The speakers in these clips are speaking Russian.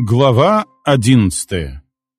Глава 11.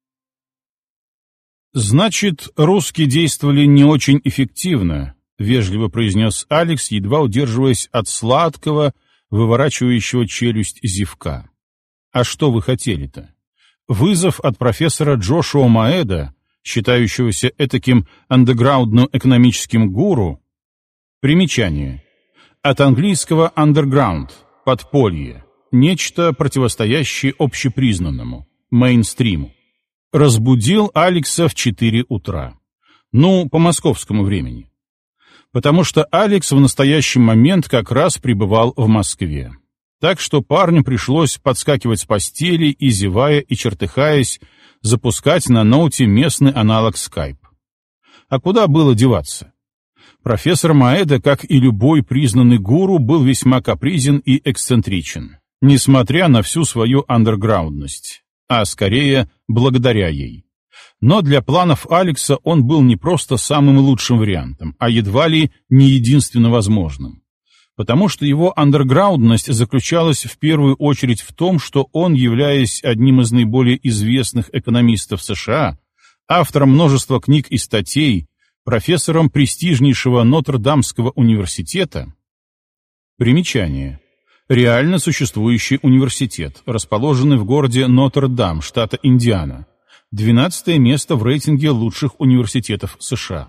«Значит, русские действовали не очень эффективно», — вежливо произнес Алекс, едва удерживаясь от сладкого, выворачивающего челюсть зевка. «А что вы хотели-то? Вызов от профессора Джошуа Моэда, считающегося этаким андеграундным экономическим гуру?» Примечание. От английского underground — подполье. Нечто, противостоящее общепризнанному, мейнстриму. Разбудил Алекса в 4 утра. Ну, по московскому времени. Потому что Алекс в настоящий момент как раз пребывал в Москве. Так что парню пришлось подскакивать с постели и, зевая и чертыхаясь, запускать на ноуте местный аналог Skype. А куда было деваться? Профессор Моэда, как и любой признанный гуру, был весьма капризен и эксцентричен, несмотря на всю свою андерграундность, а скорее благодаря ей. Но для планов Алекса он был не просто самым лучшим вариантом, а едва ли не единственно возможным. Потому что его андерграундность заключалась в первую очередь в том, что он, являясь одним из наиболее известных экономистов США, автором множества книг и статей, профессором престижнейшего Нотр-Дамского университета. Примечание. Реально существующий университет, расположенный в городе Нотр-Дам, штата Индиана, 12-е место в рейтинге лучших университетов США,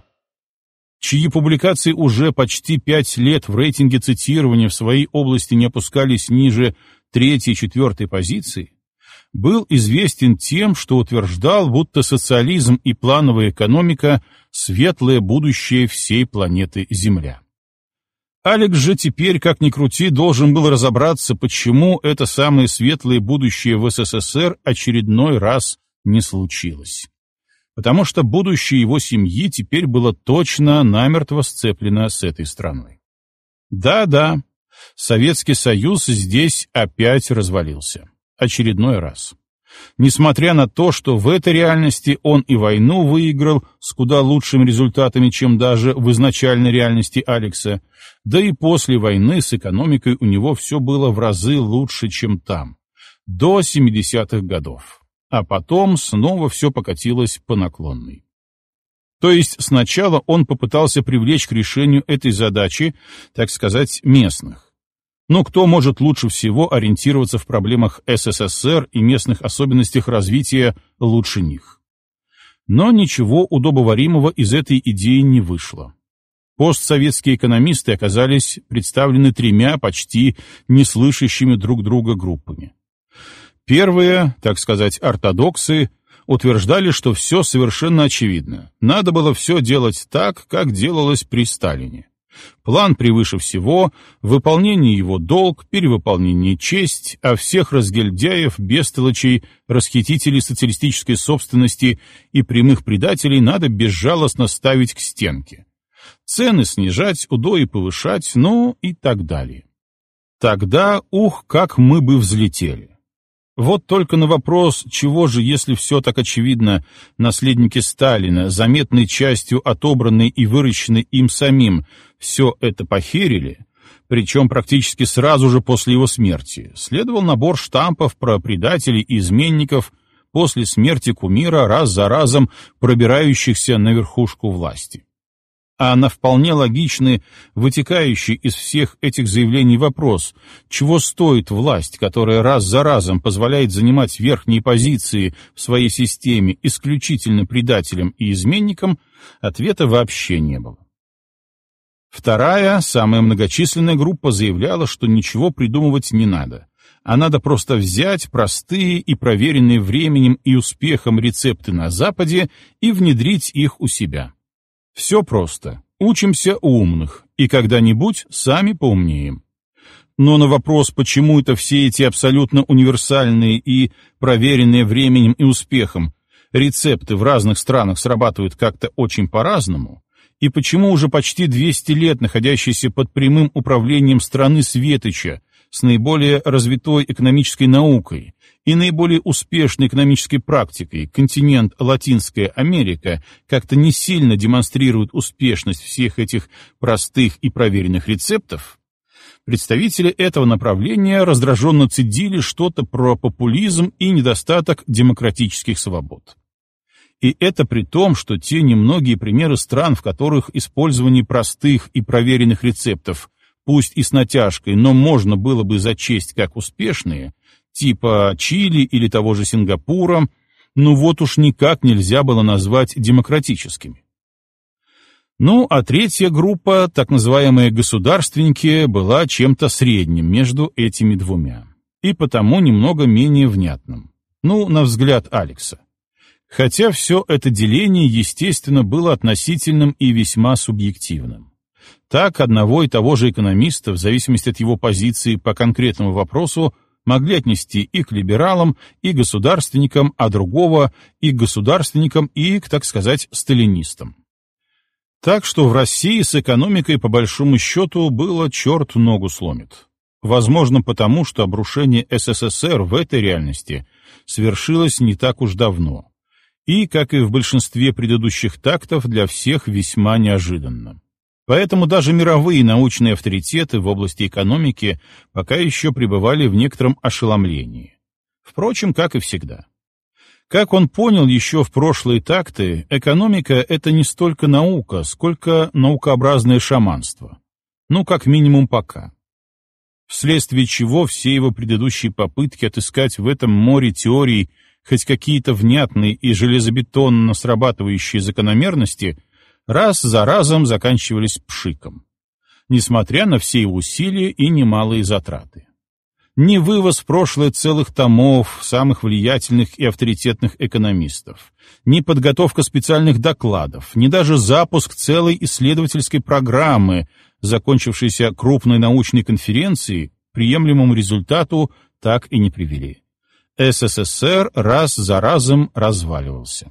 чьи публикации уже почти 5 лет в рейтинге цитирования в своей области не опускались ниже 3-4 позиции, был известен тем, что утверждал, будто социализм и плановая экономика — светлое будущее всей планеты Земля. Алекс же теперь, как ни крути, должен был разобраться, почему это самое светлое будущее в СССР очередной раз не случилось. Потому что будущее его семьи теперь было точно намертво сцеплено с этой страной. Да-да, Советский Союз здесь опять развалился. Очередной раз. Несмотря на то, что в этой реальности он и войну выиграл с куда лучшими результатами, чем даже в изначальной реальности Алекса, да и после войны с экономикой у него все было в разы лучше, чем там, до 70-х годов. А потом снова все покатилось по наклонной. То есть сначала он попытался привлечь к решению этой задачи, так сказать, местных. Но кто может лучше всего ориентироваться в проблемах СССР и местных особенностях развития лучше них? Но ничего удобоваримого из этой идеи не вышло. Постсоветские экономисты оказались представлены 3 почти не слышащими друг друга группами. Первые, так сказать, ортодоксы, утверждали, что все совершенно очевидно. Надо было все делать так, как делалось при Сталине. План превыше всего, выполнение его долг, перевыполнение честь, а всех разгильдяев, бестолочей, расхитителей социалистической собственности и прямых предателей надо безжалостно ставить к стенке. Цены снижать, удои повышать, ну и так далее. Тогда, как мы бы взлетели. Вот только на вопрос, чего же, если все так очевидно, наследники Сталина, заметной частью отобранные и выращенные им самим, все это похерили, причем практически сразу же после его смерти, следовал набор штампов про предателей и изменников после смерти кумира, раз за разом пробирающихся на верхушку власти. А на вполне логичный, вытекающий из всех этих заявлений вопрос, чего стоит власть, которая раз за разом позволяет занимать верхние позиции в своей системе исключительно предателям и изменникам, ответа вообще не было. Вторая, самая многочисленная группа заявляла, что ничего придумывать не надо, а надо просто взять простые и проверенные временем и успехом рецепты на Западе и внедрить их у себя. Все просто. Учимся у умных, и когда-нибудь сами поумнеем. Но на вопрос, почему это все эти абсолютно универсальные и проверенные временем и успехом рецепты в разных странах срабатывают как-то очень по-разному, и почему уже почти 200 лет находящийся под прямым управлением страны Светоча с наиболее развитой экономической наукой и наиболее успешной экономической практикой континент Латинская Америка как-то не сильно демонстрирует успешность всех этих простых и проверенных рецептов, Представители этого направления раздраженно цедили что-то про популизм и недостаток демократических свобод. И это при том, что те немногие примеры стран, в которых использование простых и проверенных рецептов, пусть и с натяжкой, но можно было бы зачесть как успешные, типа Чили или того же Сингапура, ну вот уж никак нельзя было назвать демократическими. Ну, а третья группа, так называемые государственники, была чем-то средним между этими двумя, и потому немного менее внятным. Ну, на взгляд Алекса. Хотя все это деление, естественно, было относительным и весьма субъективным. Так, одного и того же экономиста, в зависимости от его позиции по конкретному вопросу, могли отнести и к либералам, и к государственникам, а другого и к государственникам, и к, так сказать, сталинистам. Так что в России с экономикой, по большому счету, было черт ногу сломит. Возможно, потому что обрушение СССР в этой реальности свершилось не так уж давно. И, как и в большинстве предыдущих тактов, для всех весьма неожиданно. Поэтому даже мировые научные авторитеты в области экономики пока еще пребывали в некотором ошеломлении. Впрочем, как и всегда. Как он понял еще в прошлые такты, экономика — это не столько наука, сколько наукообразное шаманство. Ну, как минимум пока. Вследствие чего все его предыдущие попытки отыскать в этом море теорий хоть какие-то внятные и железобетонно срабатывающие закономерности раз за разом заканчивались пшиком, несмотря на все его усилия и немалые затраты. Ни вывоз в прошлое целых томов самых влиятельных и авторитетных экономистов, ни подготовка специальных докладов, ни даже запуск целой исследовательской программы, закончившейся крупной научной конференцией, к приемлемому результату так и не привели. СССР раз за разом разваливался.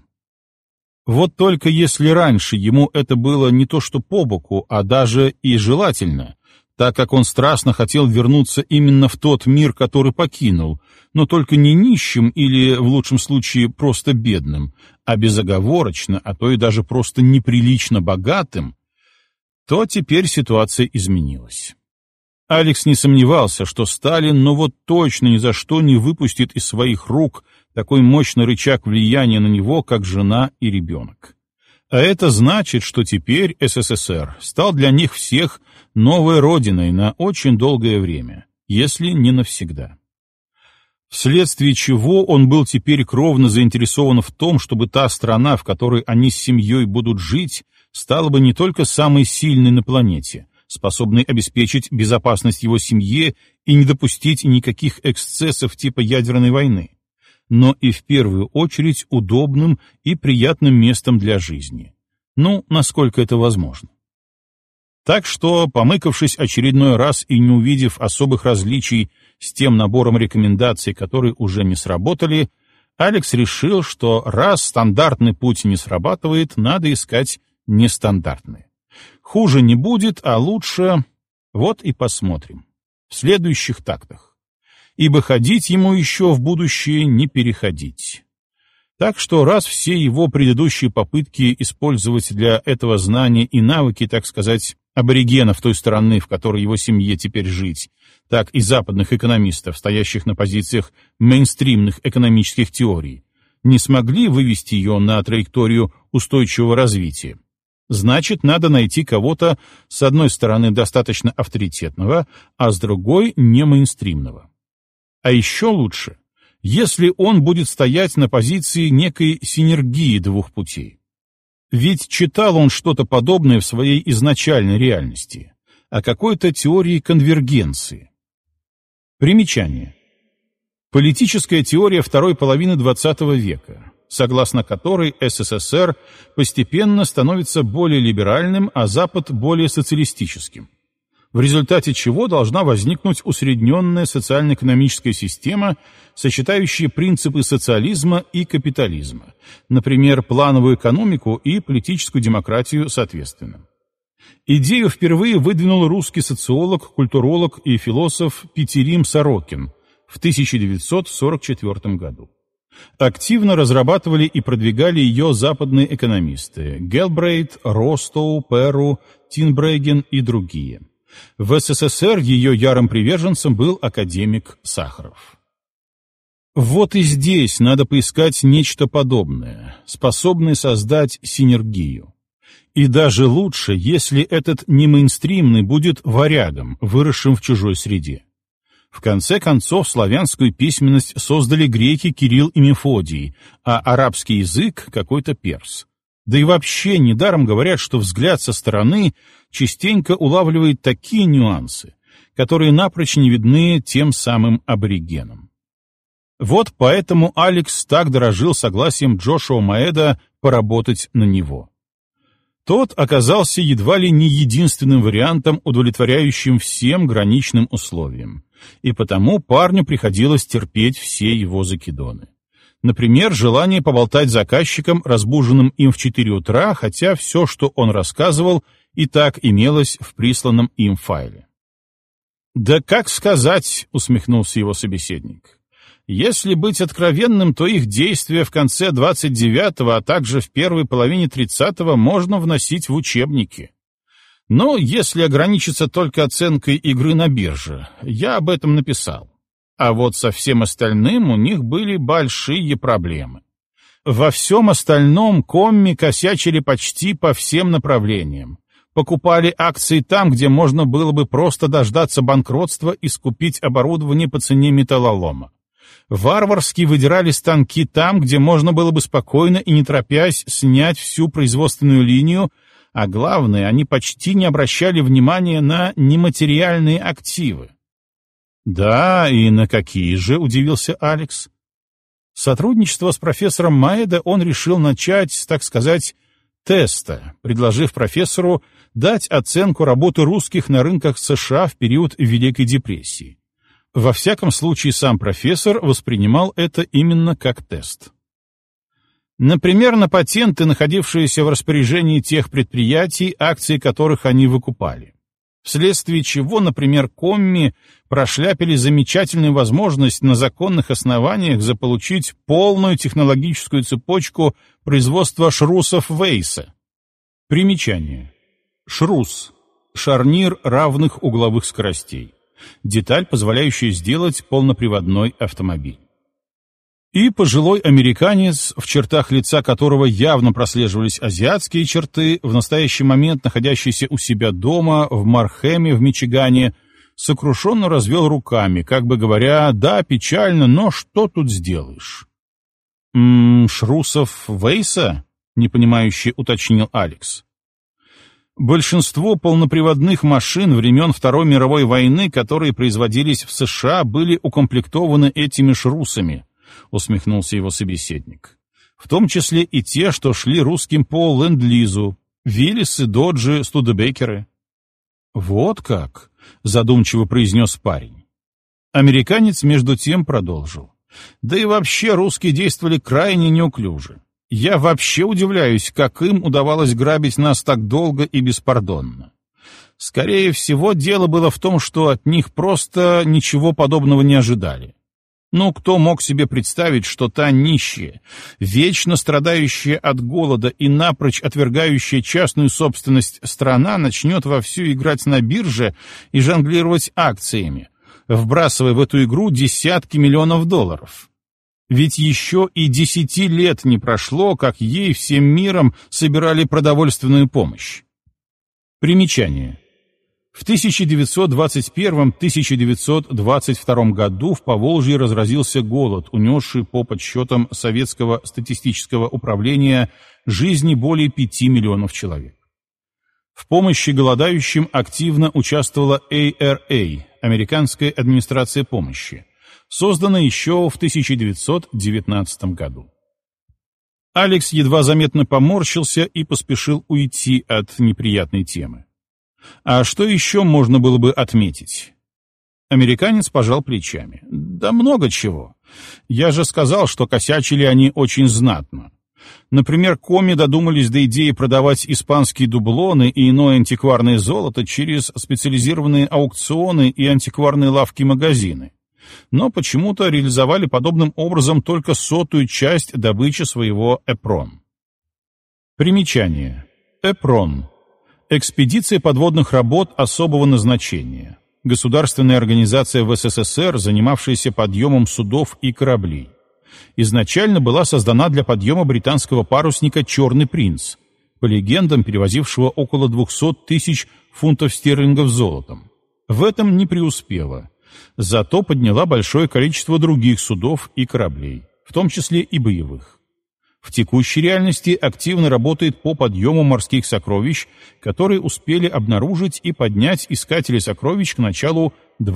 Вот только если раньше ему это было не то что по боку, а даже и желательно, так как он страстно хотел вернуться именно в тот мир, который покинул, но только не нищим или, в лучшем случае, просто бедным, а безоговорочно, а то и даже просто неприлично богатым, то теперь ситуация изменилась. Алекс не сомневался, что Сталин, ну вот точно ни за что не выпустит из своих рук такой мощный рычаг влияния на него, как жена и ребенок. А это значит, что теперь СССР стал для них всех новой родиной на очень долгое время, если не навсегда. Вследствие чего он был теперь кровно заинтересован в том, чтобы та страна, в которой они с семьей будут жить, стала бы не только самой сильной на планете, способной обеспечить безопасность его семье и не допустить никаких эксцессов типа ядерной войны, но и в первую очередь удобным и приятным местом для жизни. Ну, насколько это возможно. Так что, помыкавшись очередной раз и не увидев особых различий с тем набором рекомендаций, которые уже не сработали, Алекс решил, что раз стандартный путь не срабатывает, надо искать нестандартный. Хуже не будет, а лучше... Вот и посмотрим. В следующих тактах. Ибо ходить ему еще в будущее не переходить. Так что раз все его предыдущие попытки использовать для этого знания и навыки, так сказать, аборигенов той страны, в которой его семье теперь жить, так и западных экономистов, стоящих на позициях мейнстримных экономических теорий, не смогли вывести ее на траекторию устойчивого развития, значит, надо найти кого-то, с одной стороны, достаточно авторитетного, а с другой — не мейнстримного. А еще лучше, если он будет стоять на позиции некой синергии двух путей. Ведь читал он что-то подобное в своей изначальной реальности, о какой-то теории конвергенции. Примечание. Политическая теория второй половины XX века, согласно которой СССР постепенно становится более либеральным, а Запад более социалистическим, в результате чего должна возникнуть усредненная социально-экономическая система, сочетающая принципы социализма и капитализма, например, плановую экономику и политическую демократию соответственно. Идею впервые выдвинул русский социолог, культуролог и философ Петерим Сорокин в 1944 году. Активно разрабатывали и продвигали ее западные экономисты Гелбрейт, Ростоу, Перру, Тинбреген и другие. В СССР ее ярым приверженцем был академик Сахаров. Вот и здесь надо поискать нечто подобное, способное создать синергию. И даже лучше, если этот немейнстримный будет варягом, выросшим в чужой среде. В конце концов, славянскую письменность создали греки Кирилл и Мефодий, а арабский язык — какой-то перс. Да и вообще, недаром говорят, что взгляд со стороны частенько улавливает такие нюансы, которые напрочь не видны тем самым аборигенам. Вот поэтому Алекс так дорожил согласием Джошуа Моэда поработать на него. Тот оказался едва ли не единственным вариантом, удовлетворяющим всем граничным условиям, и потому парню приходилось терпеть все его закидоны. Например, желание поболтать с заказчиком, разбуженным им в 4 утра, хотя все, что он рассказывал, и так имелось в присланном им файле. «Да как сказать», — усмехнулся его собеседник. «Если быть откровенным, то их действия в конце 29-го, а также в первой половине 30-го можно вносить в учебники. Но если ограничиться только оценкой игры на бирже, я об этом написал. А вот со всем остальным у них были большие проблемы. Во всем остальном комми косячили почти по всем направлениям. Покупали акции там, где можно было бы просто дождаться банкротства и скупить оборудование по цене металлолома. Варварски выдирали станки там, где можно было бы спокойно и не торопясь снять всю производственную линию, а главное, они почти не обращали внимания на нематериальные активы. «Да, и на какие же?» — удивился Алекс. Сотрудничество с профессором Моэда он решил начать, так сказать, теста, предложив профессору дать оценку работы русских на рынках США в период Великой депрессии. Во всяком случае, сам профессор воспринимал это именно как тест. Например, на патенты, находившиеся в распоряжении тех предприятий, акции которых они выкупали. Вследствие чего, например, комми прошляпили замечательную возможность на законных основаниях заполучить полную технологическую цепочку производства шрусов Вейса. Примечание. Шрус — шарнир равных угловых скоростей. Деталь, позволяющая сделать полноприводной автомобиль. И пожилой американец, в чертах лица которого явно прослеживались азиатские черты, в настоящий момент находящийся у себя дома в Мархэме в Мичигане, сокрушенно развел руками, как бы говоря: «Да, печально, но что тут сделаешь?» «Шрусов Вейса?» — непонимающе уточнил Алекс. Большинство полноприводных машин времен Второй мировой войны, которые производились в США, были укомплектованы этими шрусами, — усмехнулся его собеседник. В том числе и те, что шли русским по ленд-лизу, Виллисы, Доджи, Студебекеры. «Вот как!» — задумчиво произнес парень. Американец между тем продолжил. «Да и вообще русские действовали крайне неуклюже. Я вообще удивляюсь, как им удавалось грабить нас так долго и беспардонно. Скорее всего, дело было в том, что от них просто ничего подобного не ожидали. Ну, кто мог себе представить, что та нищая, вечно страдающая от голода и напрочь отвергающая частную собственность страна начнет вовсю играть на бирже и жонглировать акциями, вбрасывая в эту игру десятки миллионов долларов? Ведь еще и 10 лет не прошло, как ей всем миром собирали продовольственную помощь. Примечание. В 1921-1922 году в Поволжье разразился голод, унесший по подсчетам Советского статистического управления жизни более 5 миллионов человек. В помощи голодающим активно участвовала ARA, Американская администрация помощи, созданная еще в 1919 году. Алекс едва заметно поморщился и поспешил уйти от неприятной темы. А что еще можно было бы отметить? Американец пожал плечами. Да много чего. Я же сказал, что косячили они очень знатно. Например, комми додумались до идеи продавать испанские дублоны и иное антикварное золото через специализированные аукционы и антикварные лавки-магазины, но почему-то реализовали подобным образом только 100-ю часть добычи своего эпрон. Примечание. Эпрон. Экспедиция подводных работ особого назначения. Государственная организация в СССР, занимавшаяся подъемом судов и кораблей. Изначально была создана для подъема британского парусника «Черный принц», по легендам перевозившего около 200 тысяч фунтов стерлингов золотом. В этом не преуспела. Зато подняла большое количество других судов и кораблей, в том числе и боевых. В текущей реальности активно работает по подъему морских сокровищ, которые успели обнаружить и поднять искатели сокровищ к началу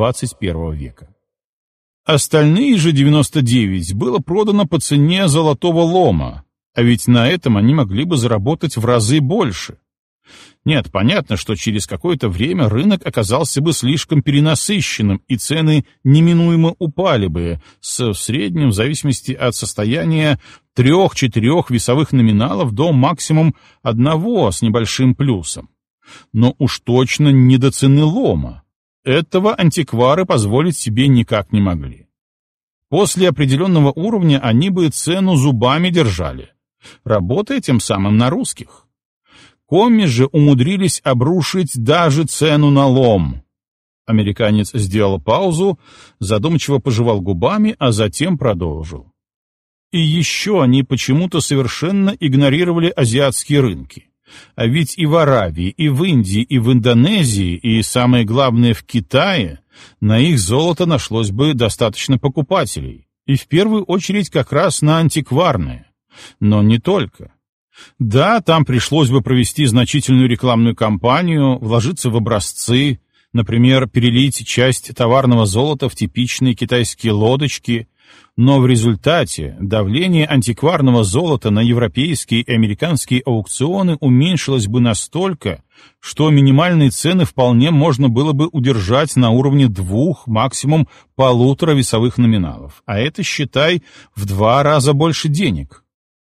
21 века. Остальные же 99 было продано по цене золотого лома, а ведь на этом они могли бы заработать в разы больше. Нет, понятно, что через какое-то время рынок оказался бы слишком перенасыщенным, и цены неминуемо упали бы в среднем, в зависимости от состояния, 3-4 весовых номиналов до максимум 1 с небольшим плюсом. Но уж точно не до цены лома. Этого антиквары позволить себе никак не могли. После определенного уровня они бы цену зубами держали, работая тем самым на русских. Комми же умудрились обрушить даже цену на лом. Американец сделал паузу, задумчиво пожевал губами, а затем продолжил. И еще они почему-то совершенно игнорировали азиатские рынки. А ведь и в Аравии, и в Индии, и в Индонезии, и, самое главное, в Китае на их золото нашлось бы достаточно покупателей. И в первую очередь как раз на антикварное. Но не только. Да, там пришлось бы провести значительную рекламную кампанию, вложиться в образцы, например, перелить часть товарного золота в типичные китайские лодочки, но в результате давление антикварного золота на европейские и американские аукционы уменьшилось бы настолько, что минимальные цены вполне можно было бы удержать на уровне 2, максимум 1,5 весовых номиналов, а это, считай, в 2 раза больше денег.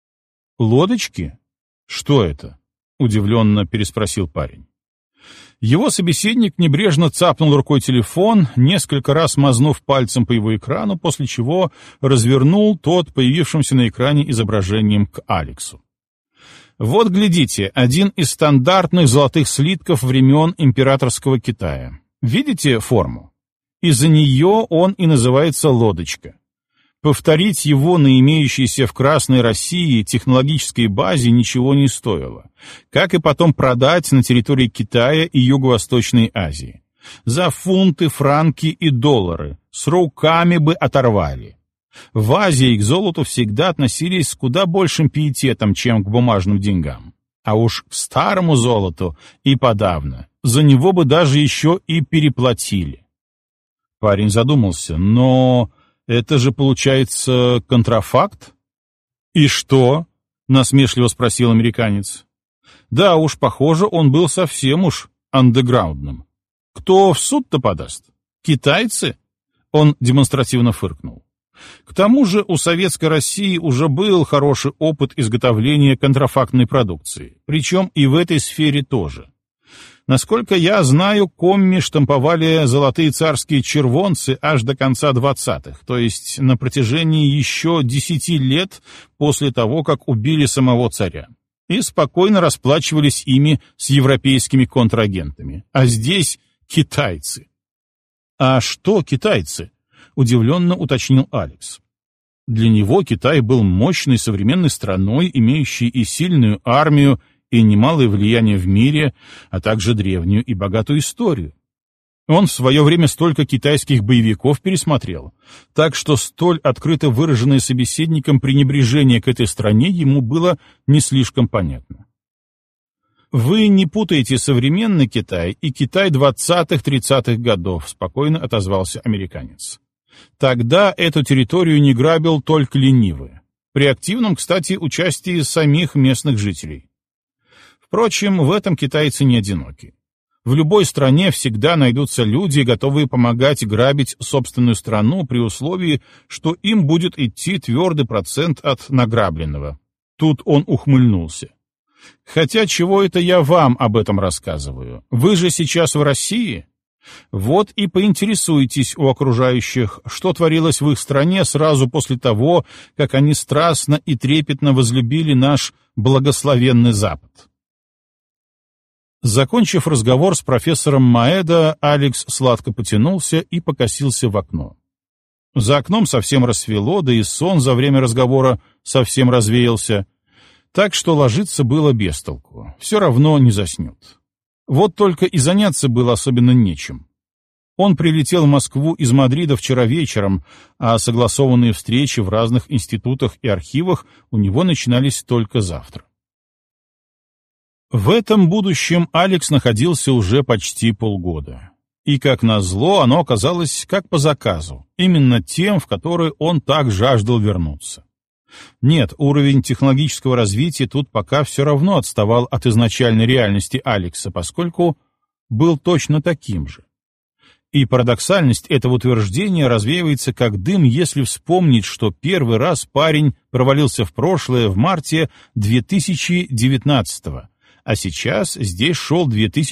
«Лодочки? Что это?» — удивленно переспросил парень. Его собеседник небрежно цапнул рукой телефон, несколько раз мазнув пальцем по его экрану, после чего развернул тот появившимся на экране изображением к Алексу. «Вот, глядите, один из стандартных золотых слитков времен императорского Китая. Видите форму? Из-за нее он и называется лодочка. Повторить его на имеющейся в Красной России технологической базе ничего не стоило, как и потом продать на территории Китая и Юго-Восточной Азии. За фунты, франки и доллары с руками бы оторвали. В Азии к золоту всегда относились с куда большим пиететом, чем к бумажным деньгам. А уж к старому золоту и подавно. За него бы даже еще и переплатили». Парень задумался, но... «Это же, получается, контрафакт?» «И что?» — насмешливо спросил американец. «Да уж, похоже, он был совсем уж андеграундным. Кто в суд-то подаст? Китайцы?» Он демонстративно фыркнул. К тому же у Советской России уже был хороший опыт изготовления контрафактной продукции, причем и в этой сфере тоже. Насколько я знаю, комми штамповали золотые царские червонцы аж до конца 20-х, то есть на протяжении еще 10 лет после того, как убили самого царя, и спокойно расплачивались ими с европейскими контрагентами. А здесь китайцы. «А что китайцы?» — удивленно уточнил Алекс. Для него Китай был мощной современной страной, имеющей и сильную армию, и немалое влияние в мире, а также древнюю и богатую историю. Он в свое время столько китайских боевиков пересмотрел, так что столь открыто выраженное собеседником пренебрежение к этой стране ему было не слишком понятно. «Вы не путаете современный Китай и Китай 20-30-х годов», — спокойно отозвался американец. «Тогда эту территорию не грабил только ленивый, при активном, кстати, участии самих местных жителей. Впрочем, в этом китайцы не одиноки. В любой стране всегда найдутся люди, готовые помогать грабить собственную страну при условии, что им будет идти твердый процент от награбленного». Тут он ухмыльнулся. «Хотя чего это я вам об этом рассказываю? Вы же сейчас в России? Вот и поинтересуйтесь у окружающих, что творилось в их стране сразу после того, как они страстно и трепетно возлюбили наш благословенный Запад». Закончив разговор с профессором Маэдо, Алекс сладко потянулся и покосился в окно. За окном совсем рассвело, да и сон за время разговора совсем развеялся, так что ложиться было без толку, все равно не заснет. Вот только и заняться было особенно нечем. Он прилетел в Москву из Мадрида вчера вечером, а согласованные встречи в разных институтах и архивах у него начинались только завтра. В этом будущем Алекс находился уже почти полгода. И, как назло, оно оказалось как по заказу, именно тем, в который он так жаждал вернуться. Нет, уровень технологического развития тут пока все равно отставал от изначальной реальности Алекса, поскольку был точно таким же. И парадоксальность этого утверждения развеивается как дым, если вспомнить, что первый раз парень провалился в прошлое в марте 2019-го, а сейчас здесь шел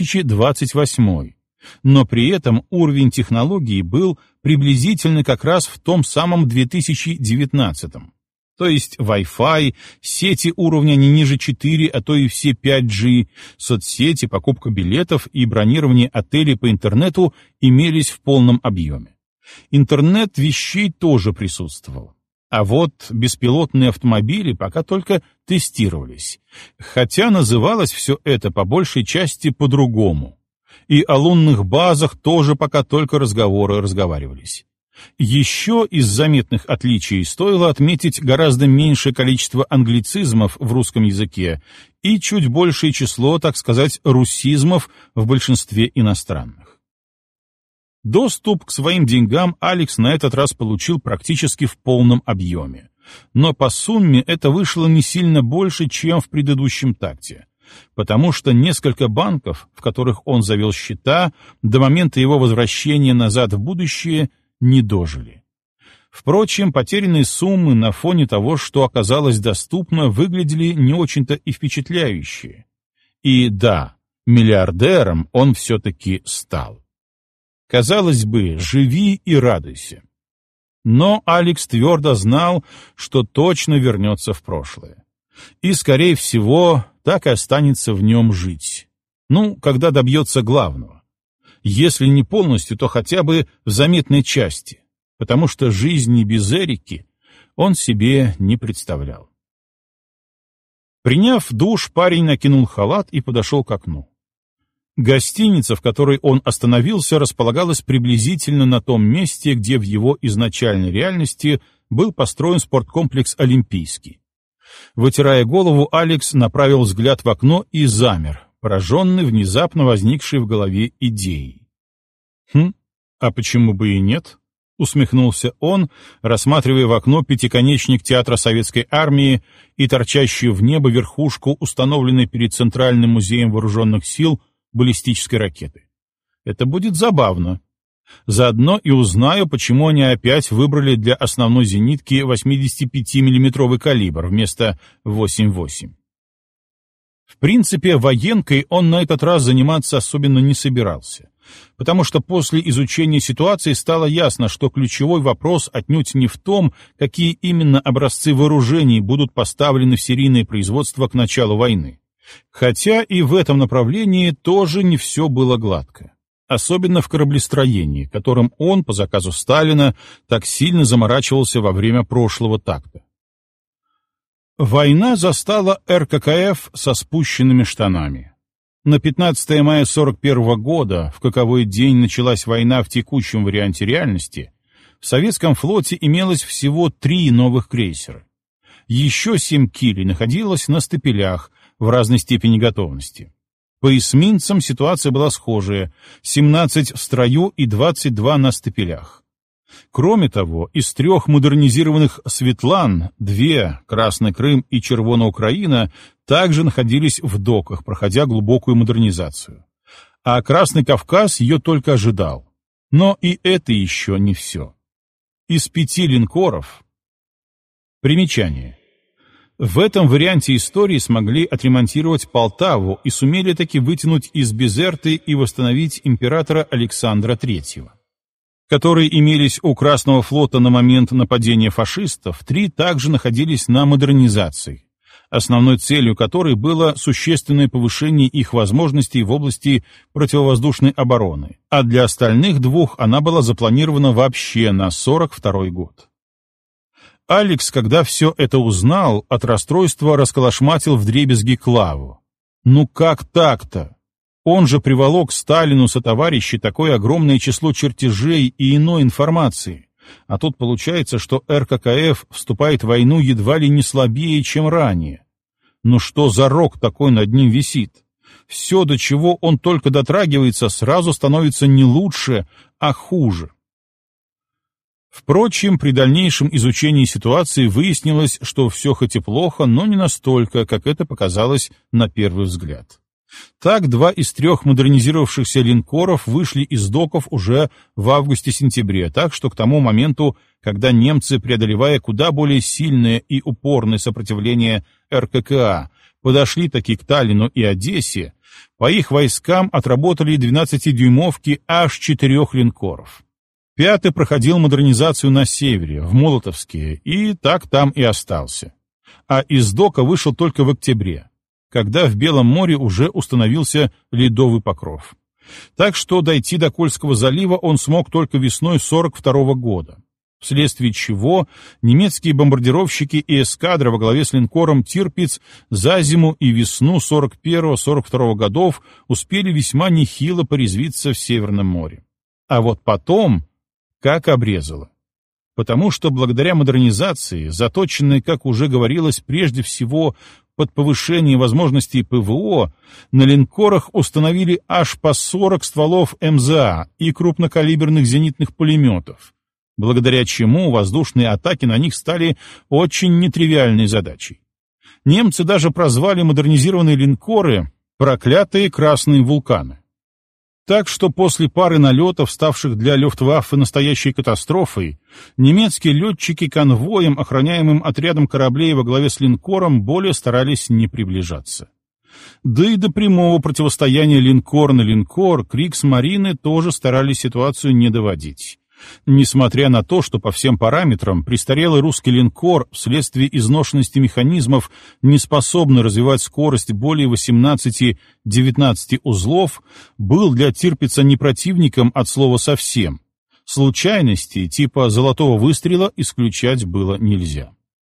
2028. Но при этом уровень технологий был приблизительно как раз в том самом 2019-м. То есть Wi-Fi, сети уровня не ниже 4, а то и все 5G, соцсети, покупка билетов и бронирование отелей по интернету имелись в полном объеме. Интернет вещей тоже присутствовал. А вот беспилотные автомобили пока только тестировались. Хотя называлось все это по большей части по-другому. И о лунных базах тоже пока только разговаривались. Еще из заметных отличий стоило отметить гораздо меньшее количество англицизмов в русском языке и чуть большее число, так сказать, русизмов в большинстве иностранных. Доступ к своим деньгам Алекс на этот раз получил практически в полном объеме, но по сумме это вышло не сильно больше, чем в предыдущем такте, потому что несколько банков, в которых он завел счета, до момента его возвращения назад в будущее не дожили. Впрочем, потерянные суммы на фоне того, что оказалось доступно, выглядели не очень-то и впечатляющие. И да, миллиардером он все-таки стал. Казалось бы, живи и радуйся. Но Алекс твердо знал, что точно вернется в прошлое. И, скорее всего, так и останется в нем жить. Ну, когда добьется главного. Если не полностью, то хотя бы в заметной части, потому что жизни без Эрики он себе не представлял. Приняв душ, парень накинул халат и подошел к окну. Гостиница, в которой он остановился, располагалась приблизительно на том месте, где в его изначальной реальности был построен спорткомплекс «Олимпийский». Вытирая голову, Алекс направил взгляд в окно и замер, пораженный внезапно возникшей в голове идеей. А почему бы и нет? — усмехнулся он, рассматривая в окно пятиконечник Театра Советской Армии и торчащую в небо верхушку, установленной перед Центральным музеем вооруженных сил, баллистической ракеты. Это будет забавно. Заодно и узнаю, почему они опять выбрали для основной зенитки 85-миллиметровый калибр вместо 8.8. В принципе, военкой он на этот раз заниматься особенно не собирался, потому что после изучения ситуации стало ясно, что ключевой вопрос отнюдь не в том, какие именно образцы вооружений будут поставлены в серийное производство к началу войны. Хотя и в этом направлении тоже не все было гладко. Особенно в кораблестроении, которым он, по заказу Сталина, так сильно заморачивался во время прошлого такта. Война застала РККФ со спущенными штанами. На 15 мая 1941 года, в каковой день началась война в текущем варианте реальности, в советском флоте имелось всего 3 новых крейсера. Еще 7 килей находилось на стапелях в разной степени готовности. По эсминцам ситуация была схожая — 17 в строю и 22 на стапелях. Кроме того, из 3 модернизированных «Светлан» 2, Красный Крым и Червона Украина, также находились в доках, проходя глубокую модернизацию. А Красный Кавказ ее только ожидал. Но и это еще не все. Из 5 линкоров... Примечание. В этом варианте истории смогли отремонтировать Полтаву и сумели таки вытянуть из Безерты и восстановить императора Александра III. Которые имелись у Красного флота на момент нападения фашистов, 3 также находились на модернизации. основной целью которой было существенное повышение их возможностей в области противовоздушной обороны, а для остальных двух она была запланирована вообще на 1942 год. Алекс, когда все это узнал, от расстройства расколошматил вдребезги Клаву. Ну как так-то? Он же приволок Сталину сотоварищи такое огромное число чертежей и иной информации. А тут получается, что РККФ вступает в войну едва ли не слабее, чем ранее. Ну что за рог такой над ним висит? Все, до чего он только дотрагивается, сразу становится не лучше, а хуже. Впрочем, при дальнейшем изучении ситуации выяснилось, что все хоть и плохо, но не настолько, как это показалось на первый взгляд. Так, 2 из 3 модернизировавшихся линкоров вышли из доков уже в августе-сентябре, так что к тому моменту, когда немцы, преодолевая куда более сильное и упорное сопротивление РККА, подошли таки к Таллину и Одессе, по их войскам отработали 12-дюймовки аж 4 линкоров. 5-й проходил модернизацию на севере, в Молотовске, и так там и остался. А из дока вышел только в октябре, когда в Белом море уже установился ледовый покров. Так что дойти до Кольского залива он смог только весной 1942 года, вследствие чего немецкие бомбардировщики и эскадра во главе с линкором «Тирпиц» за зиму и весну 1941-1942 годов успели весьма нехило порезвиться в Северном море. А вот потом как обрезало. Потому что благодаря модернизации, заточенной, как уже говорилось, прежде всего под повышение возможностей ПВО, на линкорах установили аж по 40 стволов МЗА и крупнокалиберных зенитных пулеметов, благодаря чему воздушные атаки на них стали очень нетривиальной задачей. Немцы даже прозвали модернизированные линкоры «проклятые красные вулканы». Так что после пары налетов, ставших для Люфтваффе настоящей катастрофой, немецкие летчики конвоем, охраняемым отрядом кораблей во главе с линкором, более старались не приближаться. Да и до прямого противостояния линкор на линкор Кригсмарины тоже старались ситуацию не доводить. Несмотря на то, что по всем параметрам престарелый русский линкор вследствие изношенности механизмов не способный развивать скорость более 18-19 узлов, был для Тирпица не противником от слова совсем. Случайности типа «золотого выстрела» исключать было нельзя.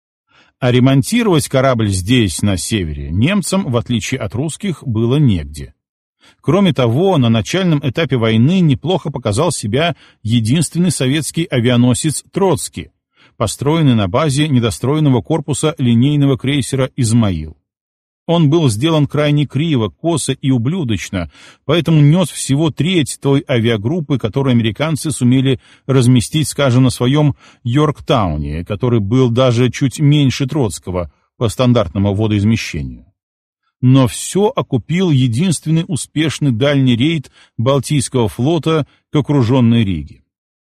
А ремонтировать корабль здесь, на севере, немцам, в отличие от русских, было негде. Кроме того, на начальном этапе войны неплохо показал себя единственный советский авианосец «Троцкий», построенный на базе недостроенного корпуса линейного крейсера «Измаил». Он был сделан крайне криво, косо и ублюдочно, поэтому нес всего треть той авиагруппы, которую американцы сумели разместить, скажем, на своем Йорктауне, который был даже чуть меньше Троцкого по стандартному водоизмещению. Но все окупил единственный успешный дальний рейд Балтийского флота к окруженной Риге.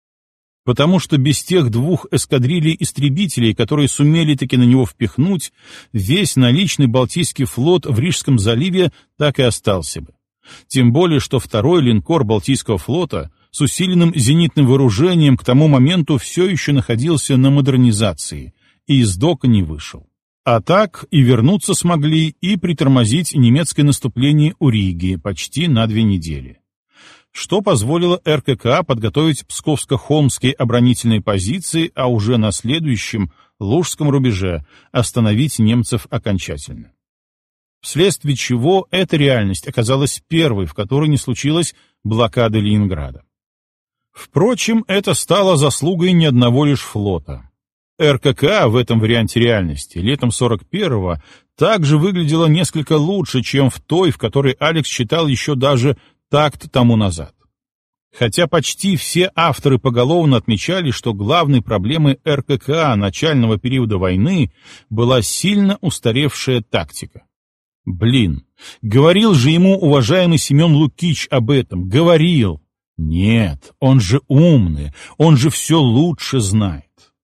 Потому что без тех 2 эскадрилей истребителей, которые сумели таки на него впихнуть, весь наличный Балтийский флот в Рижском заливе так и остался бы. Тем более, что 2-й линкор Балтийского флота с усиленным зенитным вооружением к тому моменту все еще находился на модернизации и из дока не вышел. А так и вернуться смогли, и притормозить немецкое наступление у Риги почти на 2 недели. Что позволило РККА подготовить псковско-холмские оборонительные позиции, а уже на следующем, Лужском рубеже, остановить немцев окончательно. Вследствие чего эта реальность оказалась первой, в которой не случилась блокада Ленинграда. Впрочем, это стало заслугой не одного лишь флота. РККА в этом варианте реальности летом 41-го также выглядела несколько лучше, чем в той, в которой Алекс читал еще даже такт тому назад. Хотя почти все авторы поголовно отмечали, что главной проблемой РККА начального периода войны была сильно устаревшая тактика. Блин, говорил же ему уважаемый Семен Лукич об этом, говорил. Нет, он же умный, он же все лучше знает.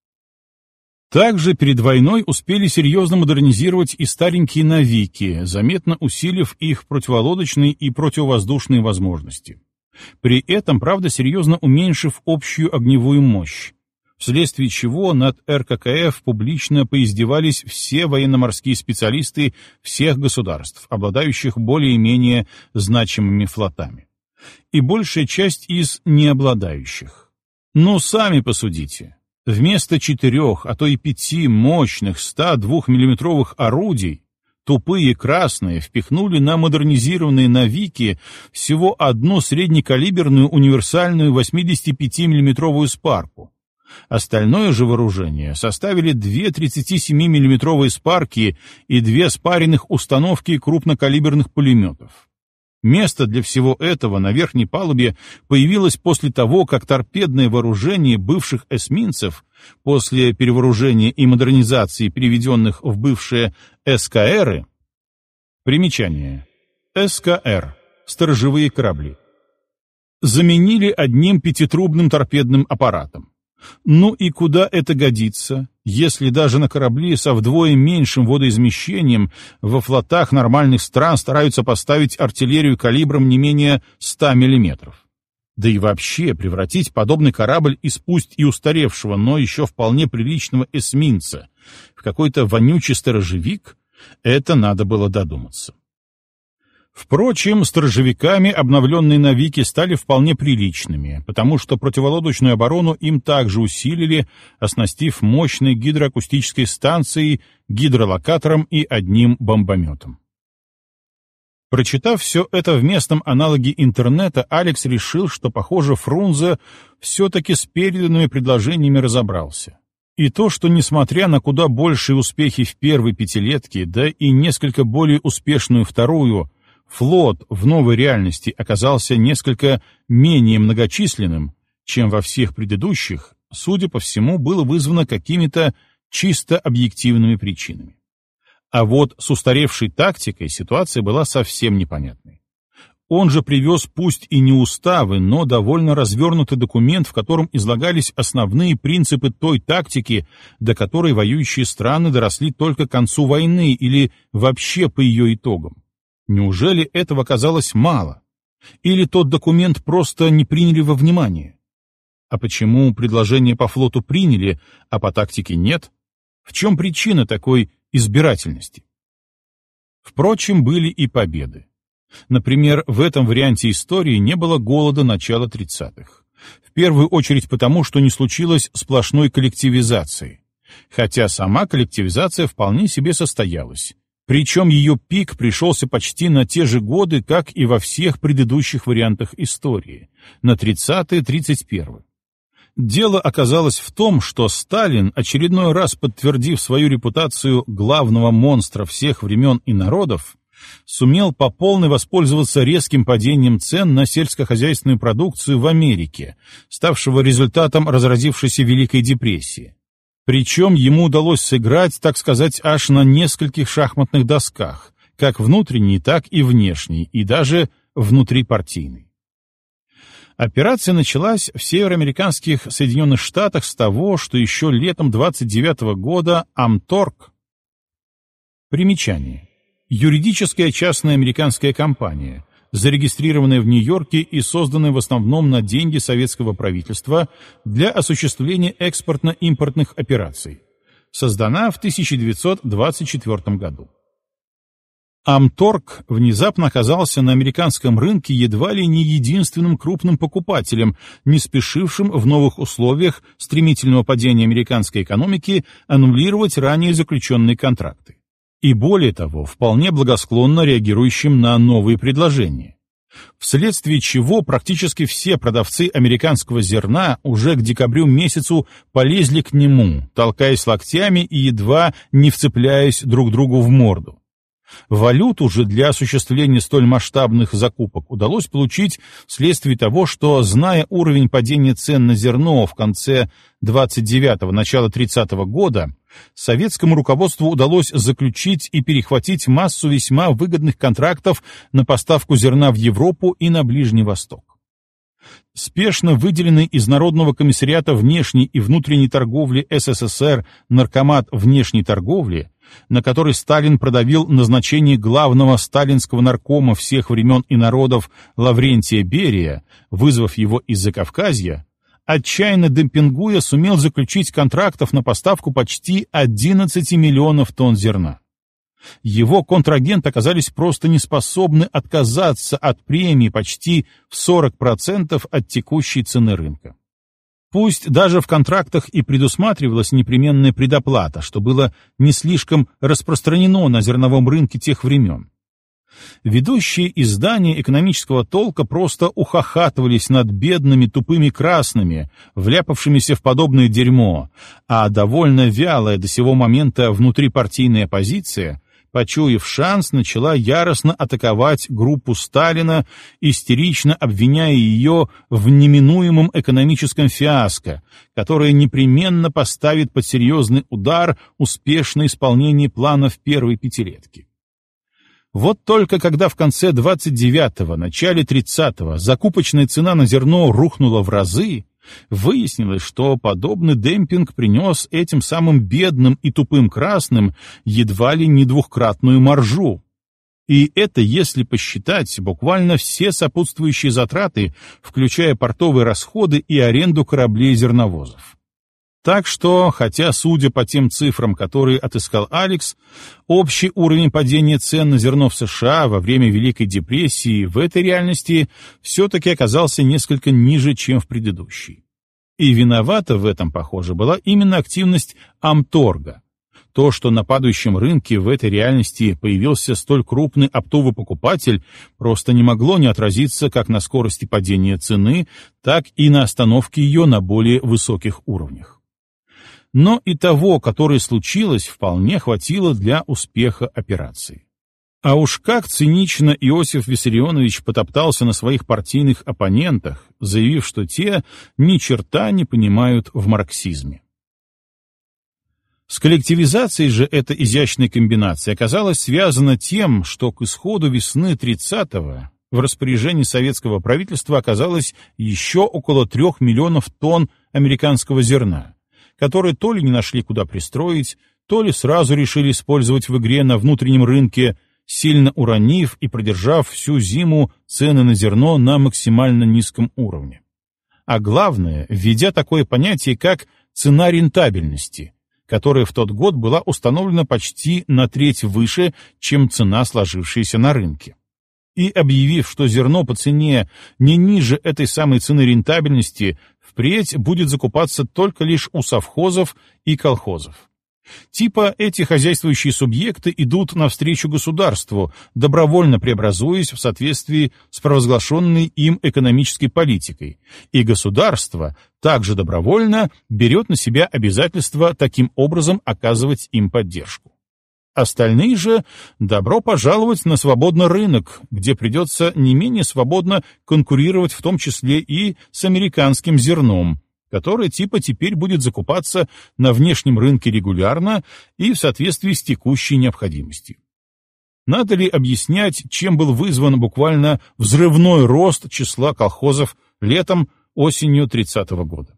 Также перед войной успели серьезно модернизировать и старенькие «Навики», заметно усилив их противолодочные и противовоздушные возможности. При этом, правда, серьезно уменьшив общую огневую мощь. вследствие чего над РККФ публично поиздевались все военно-морские специалисты всех государств, обладающих более-менее значимыми флотами, и большая часть из необладающих. Ну, сами посудите. Вместо 4, а то и 5 мощных 102-миллиметровых орудий тупые красные впихнули на модернизированные «Навики» всего одну среднекалиберную универсальную 85-миллиметровую «Спарку». Остальное же вооружение составили 2 37-миллиметровые «Спарки» и 2 спаренных установки крупнокалиберных пулеметов. Место для всего этого на верхней палубе появилось после того, как торпедное вооружение бывших эсминцев, после перевооружения и модернизации, переведенных в бывшие СКРы, примечание, СКР, сторожевые корабли, заменили одним 5-трубным торпедным аппаратом. Ну и куда это годится, если даже на корабли со вдвое меньшим водоизмещением во флотах нормальных стран стараются поставить артиллерию калибром не менее 100 мм? Да и вообще превратить подобный корабль из пусть и устаревшего, но еще вполне приличного эсминца в какой-то вонючий сторожевик — это надо было додуматься. Впрочем, сторожевиками обновленные «Навики» стали вполне приличными, потому что противолодочную оборону им также усилили, оснастив мощной гидроакустической станцией, гидролокатором и одним бомбометом. Прочитав все это в местном аналоге интернета, Алекс решил, что, похоже, Фрунзе все-таки с переданными предложениями разобрался. И то, что, несмотря на куда большие успехи в первой пятилетке, да и несколько более успешную вторую, флот в новой реальности оказался несколько менее многочисленным, чем во всех предыдущих, судя по всему, было вызвано какими-то чисто объективными причинами. А вот с устаревшей тактикой ситуация была совсем непонятной. Он же привез пусть и не уставы, но довольно развернутый документ, в котором излагались основные принципы той тактики, до которой воюющие страны доросли только к концу войны или вообще по ее итогам. Неужели этого оказалось мало? Или тот документ просто не приняли во внимание? А почему предложение по флоту приняли, а по тактике нет? В чем причина такой избирательности? Впрочем, были и победы. Например, в этом варианте истории не было голода начала 30-х. В первую очередь потому, что не случилось сплошной коллективизации. Хотя сама коллективизация вполне себе состоялась. Причем ее пик пришелся почти на те же годы, как и во всех предыдущих вариантах истории, на 30-31. Дело оказалось в том, что Сталин, очередной раз подтвердив свою репутацию главного монстра всех времен и народов, сумел по полной воспользоваться резким падением цен на сельскохозяйственную продукцию в Америке, ставшего результатом разразившейся Великой депрессии. Причем ему удалось сыграть, так сказать, аж на нескольких шахматных досках, как внутренней, так и внешней, и даже внутрипартийной. Операция началась в североамериканских Соединенных Штатах с того, что еще летом 29 года Амторг. Примечание. Юридическая частная американская компания, зарегистрированная в Нью-Йорке и созданная в основном на деньги советского правительства для осуществления экспортно-импортных операций, создана в 1924 году. Амторг внезапно оказался на американском рынке едва ли не единственным крупным покупателем, не спешившим в новых условиях стремительного падения американской экономики аннулировать ранее заключенные контракты. И более того, вполне благосклонно реагирующим на новые предложения. Вследствие чего практически все продавцы американского зерна уже к декабрю месяцу полезли к нему, толкаясь локтями и едва не вцепляясь друг другу в морду. Валюту же для осуществления столь масштабных закупок удалось получить вследствие того, что, зная уровень падения цен на зерно в конце 29-го, начала 30-го года, советскому руководству удалось заключить и перехватить массу весьма выгодных контрактов на поставку зерна в Европу и на Ближний Восток. Спешно выделенный из Народного комиссариата внешней и внутренней торговли СССР наркомат внешней торговли, на который Сталин продавил назначение главного сталинского наркома всех времен и народов Лаврентия Берия, вызвав его из Закавказья, отчаянно демпингуя, сумел заключить контрактов на поставку почти 11 миллионов тонн зерна. Его контрагенты оказались просто не способны отказаться от премии почти в 40% от текущей цены рынка. Пусть даже в контрактах и предусматривалась непременная предоплата, что было не слишком распространено на зерновом рынке тех времен. Ведущие издания экономического толка просто ухахатывались над бедными тупыми красными, вляпавшимися в подобное дерьмо, а довольно вялая до сего момента внутрипартийная оппозиция, почуяв шанс, начала яростно атаковать группу Сталина, истерично обвиняя ее в неминуемом экономическом фиаско, которое непременно поставит под серьезный удар успешное исполнение планов первой пятилетки. Вот только когда в конце 29-го, начале 30-го закупочная цена на зерно рухнула в разы, выяснилось, что подобный демпинг принес этим самым бедным и тупым красным едва ли не двухкратную маржу. И это если посчитать буквально все сопутствующие затраты, включая портовые расходы и аренду кораблей и зерновозов. Так что, хотя, судя по тем цифрам, которые отыскал Алекс, общий уровень падения цен на зерно в США во время Великой депрессии в этой реальности все-таки оказался несколько ниже, чем в предыдущей. И виновата в этом, похоже, была именно активность Амторга. То, что на падающем рынке в этой реальности появился столь крупный оптовый покупатель, просто не могло не отразиться как на скорости падения цены, так и на остановке ее на более высоких уровнях. Но и того, которое случилось, вполне хватило для успеха операции. А уж как цинично Иосиф Виссарионович потоптался на своих партийных оппонентах, заявив, что те ни черта не понимают в марксизме. С коллективизацией же эта изящная комбинация оказалась связана тем, что к исходу весны 30-го в распоряжении советского правительства оказалось еще около 3 миллионов тонн американского зерна, которые то ли не нашли куда пристроить, то ли сразу решили использовать в игре на внутреннем рынке, сильно уронив и продержав всю зиму цены на зерно на максимально низком уровне. А главное, введя такое понятие, как цена рентабельности, которая в тот год была установлена почти на треть выше, чем цена, сложившаяся на рынке. И объявив, что зерно по цене не ниже этой самой цены рентабельности, впредь будет закупаться только лишь у совхозов и колхозов. Типа эти хозяйствующие субъекты идут навстречу государству, добровольно преобразуясь в соответствии с провозглашенной им экономической политикой, и государство также добровольно берет на себя обязательство таким образом оказывать им поддержку. Остальные же добро пожаловать на свободный рынок, где придется не менее свободно конкурировать в том числе и с американским зерном, которое типа теперь будет закупаться на внешнем рынке регулярно и в соответствии с текущей необходимостью. Надо ли объяснять, чем был вызван буквально взрывной рост числа колхозов летом-осенью 30-го года?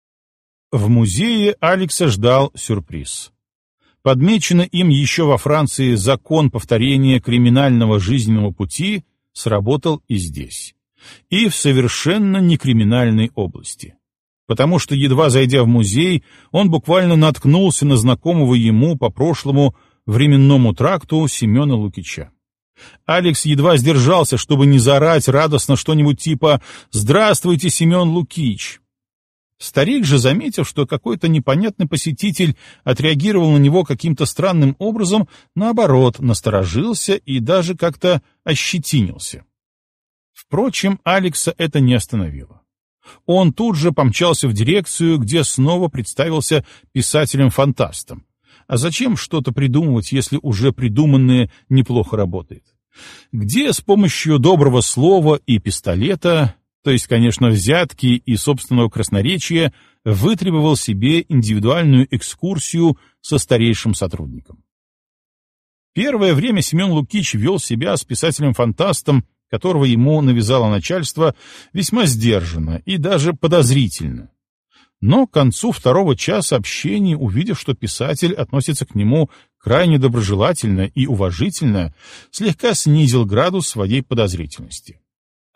В музее Алекса ждал сюрприз. Подмеченный им еще во Франции закон повторения криминального жизненного пути сработал и здесь. И в совершенно некриминальной области. Потому что, едва зайдя в музей, он буквально наткнулся на знакомого ему по прошлому временному тракту Семена Лукича. Алекс едва сдержался, чтобы не заорать радостно что-нибудь типа «Здравствуйте, Семен Лукич!». Старик же, заметив, что какой-то непонятный посетитель отреагировал на него каким-то странным образом, наоборот, насторожился и даже как-то ощетинился. Впрочем, Алекса это не остановило. Он тут же помчался в дирекцию, где снова представился писателем-фантастом. А зачем что-то придумывать, если уже придуманное неплохо работает? Где с помощью доброго слова и пистолета, то есть, конечно, взятки и собственного красноречия, вытребовал себе индивидуальную экскурсию со старейшим сотрудником. Первое время Семен Лукич вел себя с писателем-фантастом, которого ему навязало начальство, весьма сдержанно и даже подозрительно. Но к концу второго часа общения, увидев, что писатель относится к нему крайне доброжелательно и уважительно, слегка снизил градус своей подозрительности.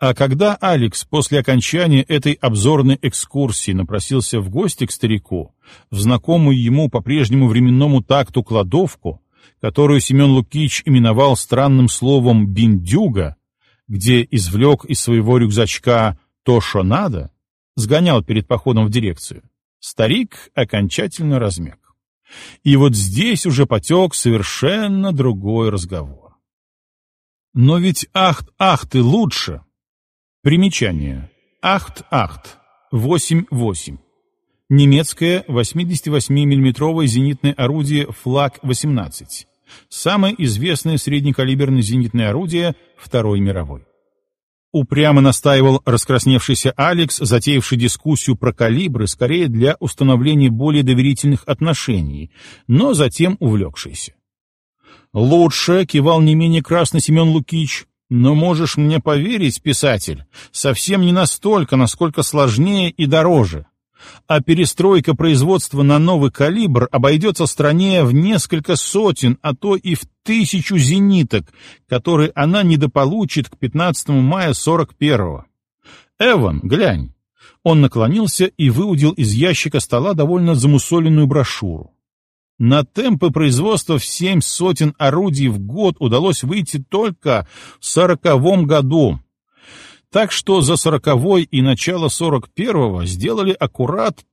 А когда Алекс после окончания этой обзорной экскурсии напросился в гости к старику, в знакомую ему по прежнему временному такту кладовку, которую Семен Лукич именовал странным словом «биндюга», где извлек из своего рюкзачка то, что надо, сгонял перед походом в дирекцию, старик окончательно размяк. И вот здесь уже потек совершенно другой разговор. Но ведь ахт-ахты лучше. Примечание. Ахт-ахт. 8-8. Немецкое 88 миллиметровое зенитное орудие Флак-18. Самое известное среднекалиберное зенитное орудие Второй мировой. Упрямо настаивал раскрасневшийся Алекс, затеявший дискуссию про калибры, скорее для установления более доверительных отношений, но затем увлекшийся. «Лучше», — кивал не менее красно Семен Лукич, — «но можешь мне поверить, писатель, совсем не настолько, насколько сложнее и дороже. А перестройка производства на новый калибр обойдется стране в несколько сотен, а то и в 1000 зениток, которые она недополучит к 15 мая 41-го. Эван, глянь». Он наклонился и выудил из ящика стола довольно замусоленную брошюру. На темпы производства в 7 сотен орудий в год удалось выйти только в 40-м году. Так что за 40-й и начало 41-го сделали аккурат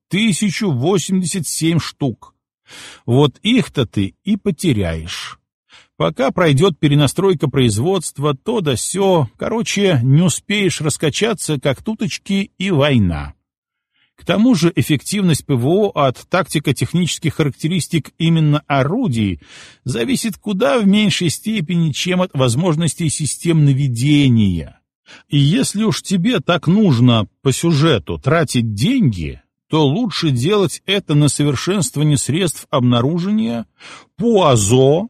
1087 штук. Вот их-то ты и потеряешь. Пока пройдет перенастройка производства, то да сё, короче, не успеешь раскачаться, как туточки, и война. К тому же эффективность ПВО от тактико-технических характеристик именно орудий зависит куда в меньшей степени, чем от возможностей систем наведения. И если уж тебе так нужно по сюжету тратить деньги, то лучше делать это на совершенствование средств обнаружения ПУАЗО.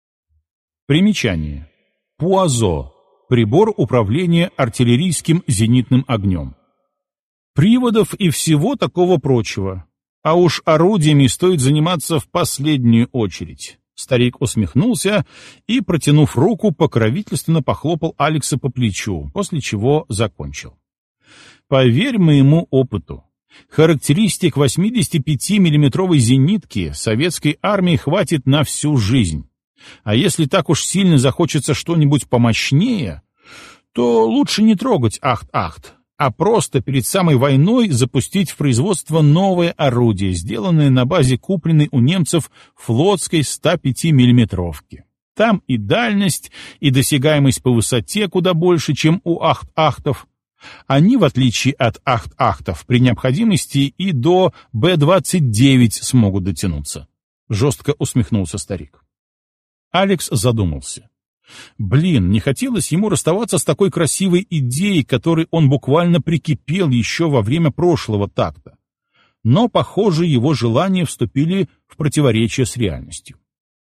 Примечание. ПУАЗО — прибор управления артиллерийским зенитным огнем. Приводов и всего такого прочего. А уж орудиями стоит заниматься в последнюю очередь. Старик усмехнулся и, протянув руку, покровительственно похлопал Алекса по плечу, после чего закончил. Поверь моему опыту, характеристик 85-миллиметровой зенитки советской армии хватит на всю жизнь. А если так уж сильно захочется что-нибудь помощнее, то лучше не трогать ахт-ахт, а просто перед самой войной запустить в производство новое орудие, сделанное на базе купленной у немцев флотской 105-миллиметровки. Там и дальность, и досягаемость по высоте куда больше, чем у ахт-ахтов. Они, в отличие от ахт-ахтов, при необходимости и до Б-29 смогут дотянуться. Жестко усмехнулся старик. Алекс задумался. Блин, не хотелось ему расставаться с такой красивой идеей, к которой он буквально прикипел еще во время прошлого такта. Но, похоже, его желания вступили в противоречие с реальностью.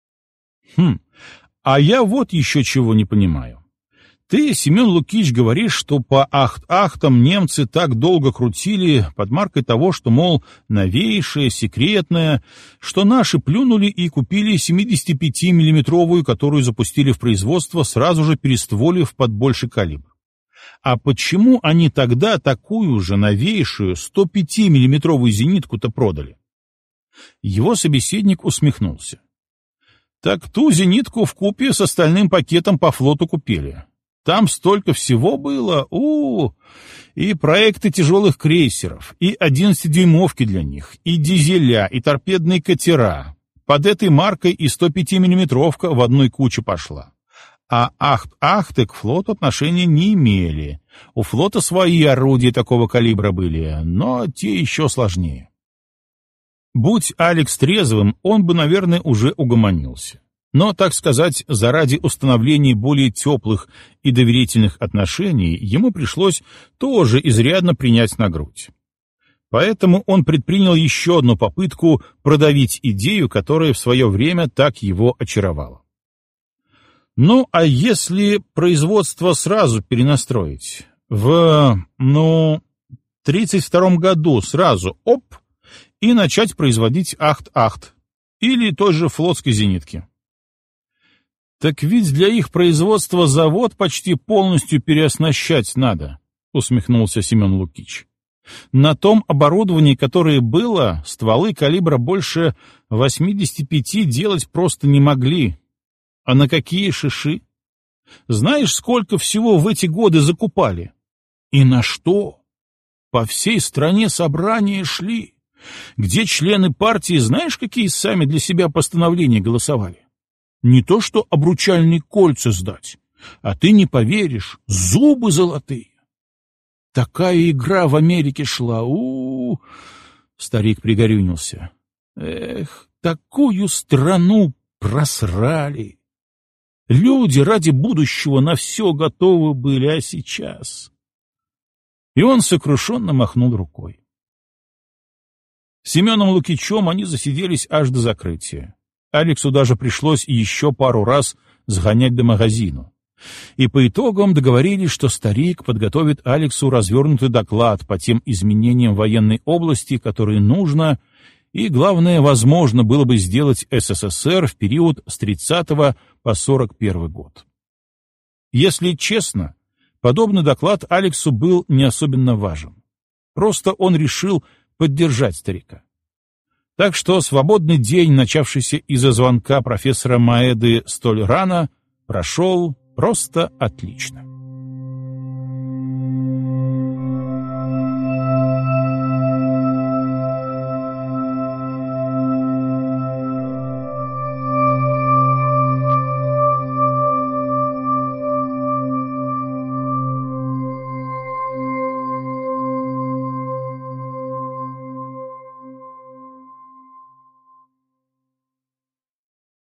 А я вот еще чего не понимаю. Ты, Семен Лукич, говоришь, что по ахт-ахтам немцы так долго крутили под маркой того, что, мол, новейшее, секретное, что наши плюнули и купили 75-миллиметровую, которую запустили в производство, сразу же перестволив под больший калибр. А почему они тогда такую же новейшую 105-миллиметровую зенитку-то продали? Его собеседник усмехнулся. Так ту зенитку вкупе с остальным пакетом по флоту купили. Там столько всего было, и проекты тяжелых крейсеров, и 11-дюймовки для них, и дизеля, и торпедные катера. Под этой маркой и 105-миллиметровка в одной куче пошла. А ахт-ахты к флоту отношения не имели. У флота свои орудия такого калибра были, но те еще сложнее. Будь Алекс трезвым, он бы, наверное, уже угомонился. Но, так сказать, заради установления более теплых и доверительных отношений ему пришлось тоже изрядно принять на грудь. Поэтому он предпринял еще одну попытку продавить идею, которая в свое время так его очаровала. Ну, а если производство сразу перенастроить? В 32-м году сразу, и начать производить ахт-ахт или той же флотской зенитки. Так ведь для их производства завод почти полностью переоснащать надо, — усмехнулся Семен Лукич. «На том оборудовании, которое было, стволы калибра больше 85 делать просто не могли. А на какие шиши? Знаешь, сколько всего в эти годы закупали? И на что? По всей стране собрания шли, где члены партии, знаешь, какие сами для себя постановления голосовали? Не то что обручальные кольца сдать, а ты не поверишь, зубы золотые. Такая игра в Америке шла, Старик пригорюнился. Эх, такую страну просрали. Люди ради будущего на все готовы были, а сейчас... И он сокрушенно махнул рукой. С Семеном Лукичем они засиделись аж до закрытия. Алексу даже пришлось еще пару раз сгонять до магазина. И по итогам договорились, что старик подготовит Алексу развернутый доклад по тем изменениям в военной области, которые нужно и, главное, возможно было бы сделать СССР в период с 30 по 41 год. Если честно, подобный доклад Алексу был не особенно важен. Просто он решил поддержать старика. Так что свободный день, начавшийся из-за звонка профессора Маэды столь рано, прошел просто отлично.